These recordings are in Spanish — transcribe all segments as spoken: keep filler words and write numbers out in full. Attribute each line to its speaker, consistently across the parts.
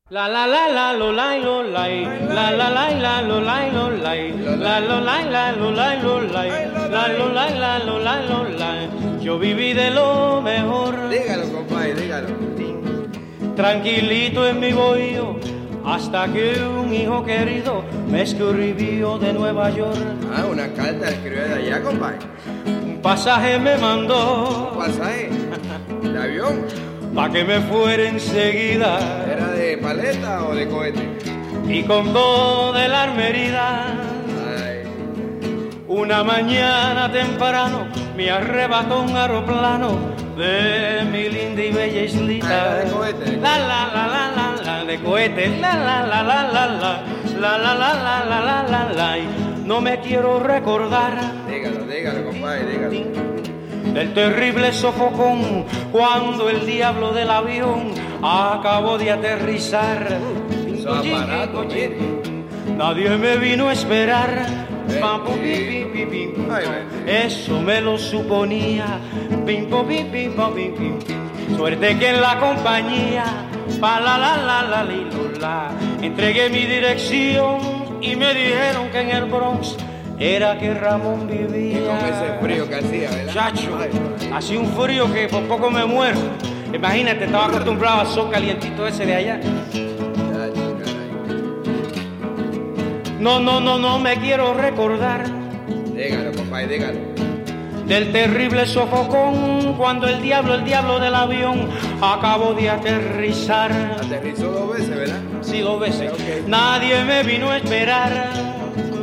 Speaker 1: La la la la lo lai lo lai, la la la la lo lai lo lai, la lo lai la lo lai lo lai, la lo lai la lo lai lo lai. Yo viví de lo mejor.
Speaker 2: Dígalo, compadre, dígalo.
Speaker 1: Tranquilito en mi bohío, hasta que un hijo querido me escribió de Nueva York.
Speaker 2: Ah, una carta escribió de allá, compadre.
Speaker 1: Un pasaje me mandó.
Speaker 2: ¿Un pasaje? ¿De avión?
Speaker 1: Pa' que me fuera enseguida.
Speaker 2: ¿Era de paleta o de cohete?
Speaker 1: Y con todo de la armería.
Speaker 2: Ay.
Speaker 1: Una mañana temprano me arrebató un aeroplano de mi linda y bella islita.
Speaker 2: Ah, ¿era de cohete?
Speaker 1: La la la la la la de cohete. La la la la la la la la la la la la la la. No me quiero recordar.
Speaker 2: Dígalo, dígalo, compadre, dígalo.
Speaker 1: El terrible sofocón cuando el diablo del avión acabó de aterrizar.
Speaker 2: Su aparato, mire.
Speaker 1: Nadie me vino a esperar.
Speaker 2: Eh,
Speaker 1: Pam, pum,
Speaker 2: sí.
Speaker 1: pim, pim, pim, pim.
Speaker 2: Ay, bendito.
Speaker 1: Eso me lo suponía. Pim, pum, pim, pim, pum, pim, pim, pim. Suerte que en la compañía pa la la la la li, lo, la entregué mi dirección y me dijeron que en el Bronx era que Ramón vivía.
Speaker 2: Y con ese frío que hacía, ¿verdad?
Speaker 1: Chacho,
Speaker 2: Ay,
Speaker 1: hacía un frío que por poco me muero. Imagínate, estaba acostumbrado al sol calientito ese de allá.
Speaker 2: chacho, caray.
Speaker 1: No, no, no, no me quiero recordar
Speaker 2: Dígalo, compadre, dígalo.
Speaker 1: del terrible sofocón cuando el diablo, el diablo del avión acabó de aterrizar.
Speaker 2: Aterrizó dos veces, ¿verdad?
Speaker 1: Sí, dos veces.
Speaker 2: Ok.
Speaker 1: Nadie me vino a esperar.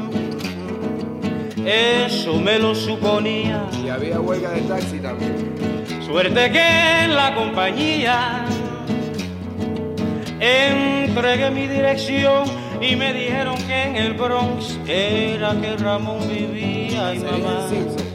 Speaker 1: Eso me lo suponía.
Speaker 2: Y había huelga de taxi también.
Speaker 1: Suerte que en la compañía entregué mi dirección y me dijeron que en el Bronx era que Ramón vivía. Ay,
Speaker 2: Sería
Speaker 1: mamá.
Speaker 2: el Simpson.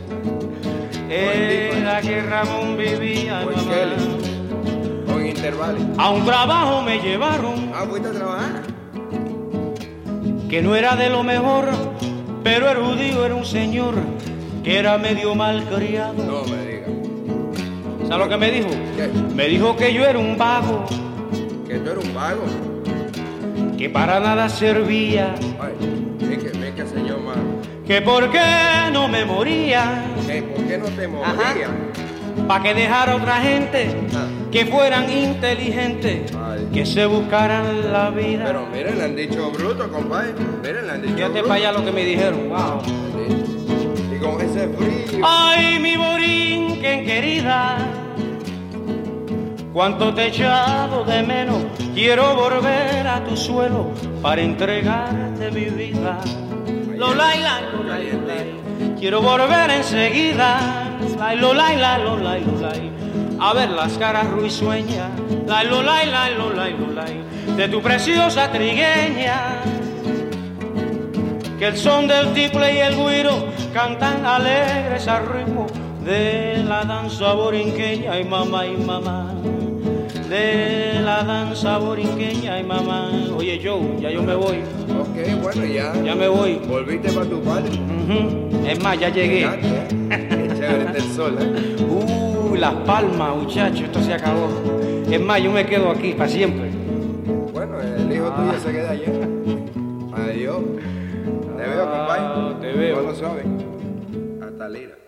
Speaker 1: Era que Ramón vivía. Ay,
Speaker 2: O el
Speaker 1: mamá.
Speaker 2: Kelly. Con intervalos.
Speaker 1: A un trabajo me llevaron
Speaker 2: Ah, ¿fuiste a trabajar?
Speaker 1: que no era de lo mejor, pero el judío era un señor que era medio malcriado.
Speaker 2: No me diga.
Speaker 1: ¿Sabes lo que me dijo?
Speaker 2: ¿Qué?
Speaker 1: Me dijo que yo era un vago,
Speaker 2: Que tú eres un vago.
Speaker 1: que para nada servía,
Speaker 2: Ay, es que, es que señor más.
Speaker 1: que por qué no me moría,
Speaker 2: ¿Qué? ¿Por qué no te morías?
Speaker 1: pa' que dejara otra gente
Speaker 2: Ah.
Speaker 1: que fueran inteligentes,
Speaker 2: Ay.
Speaker 1: que se buscaran la vida.
Speaker 2: Pero miren, le han dicho bruto, compadre. Miren, le han dicho
Speaker 1: Fíjate
Speaker 2: bruto.
Speaker 1: para allá lo que me dijeron. Wow.
Speaker 2: Sí. Y con ese frío.
Speaker 1: Ay, mi borinquen querida, cuánto te he echado de menos. Quiero volver a tu suelo para entregarte mi vida. Lo lai, la, lo lai, lo lai. Quiero volver enseguida. Lai, lo lai, la, lo lai, lo lai. A ver las caras ruisueñas. Lai, lo lai, la, lo lai, lo lai. De tu preciosa trigueña. Que el son del tiple y el güiro cantan alegres al ritmo de la danza borinqueña. Ay, mamá, y mamá, de la danza borinqueña. Ay, mamá. Oye, Joe, ya yo me voy,
Speaker 2: Ok, bueno, ya.
Speaker 1: ya me voy.
Speaker 2: Volviste para tu padre.
Speaker 1: Ujú. Es más, ya llegué.
Speaker 2: Qué chévere está el sol, ¿eh?
Speaker 1: Uh, Las Palmas, muchacho, esto se acabó. Es más, yo me quedo aquí para siempre.
Speaker 2: Bueno, el hijo tuyo se queda allá. Adiós. Te veo, compadre.
Speaker 1: Ah, te veo.
Speaker 2: Bueno, suave. Hasta Lira.